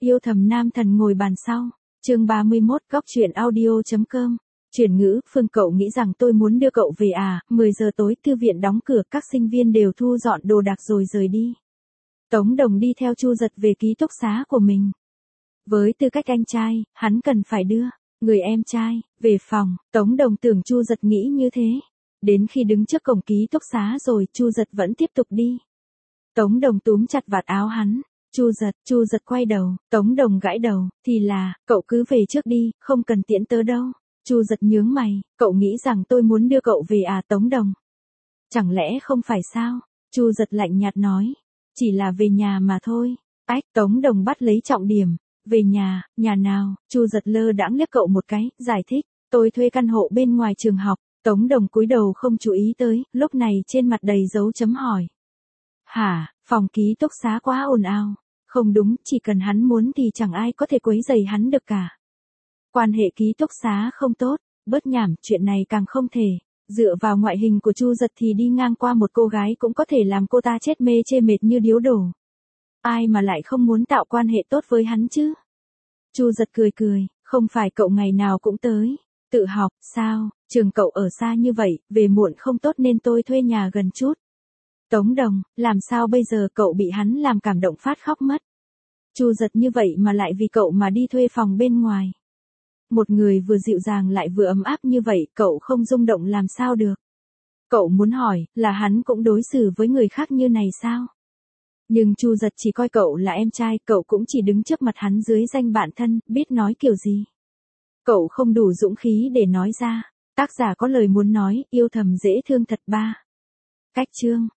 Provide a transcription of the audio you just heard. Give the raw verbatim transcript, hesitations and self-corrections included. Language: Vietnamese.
Yêu thầm nam thần ngồi bàn sau. Chương ba mươi mốt góc truyện audio.com. Chuyển ngữ, Phương cậu nghĩ rằng tôi muốn đưa cậu về à, mười giờ tối thư viện đóng cửa, các sinh viên đều thu dọn đồ đạc rồi rời đi. Tống Đồng đi theo Chu Giật về ký túc xá của mình. Với tư cách anh trai, hắn cần phải đưa người em trai về phòng, Tống Đồng tưởng Chu Giật nghĩ như thế. Đến khi đứng trước cổng ký túc xá rồi, Chu Giật vẫn tiếp tục đi. Tống Đồng túm chặt vạt áo hắn. Chu Giật, Chu Giật quay đầu, Tống Đồng gãi đầu, thì là, cậu cứ về trước đi, không cần tiễn tớ đâu. Chu Giật nhướng mày, cậu nghĩ rằng tôi muốn đưa cậu về à, Tống Đồng? Chẳng lẽ không phải sao? Chu Giật lạnh nhạt nói, chỉ là về nhà mà thôi. Ách, Tống Đồng bắt lấy trọng điểm, về nhà, nhà nào? Chu Giật lơ đãng liếc cậu một cái, giải thích, tôi thuê căn hộ bên ngoài trường học. Tống Đồng cúi đầu không chú ý tới, lúc này trên mặt đầy dấu chấm hỏi. Hả, phòng ký túc xá quá ồn ào. Không đúng, chỉ cần hắn muốn thì chẳng ai có thể quấy rầy hắn được cả. Quan hệ ký túc xá không tốt, bớt nhảm, chuyện này càng không thể. Dựa vào ngoại hình của Chu Giật thì đi ngang qua một cô gái cũng có thể làm cô ta chết mê chê mệt như điếu đổ. Ai mà lại không muốn tạo quan hệ tốt với hắn chứ? Chu Giật cười cười, không phải cậu ngày nào cũng tới. Tự học, sao, trường cậu ở xa như vậy, về muộn không tốt nên tôi thuê nhà gần chút. Tống Đồng, làm sao bây giờ, cậu bị hắn làm cảm động phát khóc mất. Chu Giật như vậy mà lại vì cậu mà đi thuê phòng bên ngoài. Một người vừa dịu dàng lại vừa ấm áp như vậy, cậu không rung động làm sao được. Cậu muốn hỏi, là hắn cũng đối xử với người khác như này sao? Nhưng Chu Giật chỉ coi cậu là em trai, cậu cũng chỉ đứng trước mặt hắn dưới danh bạn thân, biết nói kiểu gì. Cậu không đủ dũng khí để nói ra. Tác giả có lời muốn nói, yêu thầm dễ thương thật ba. Cách chương.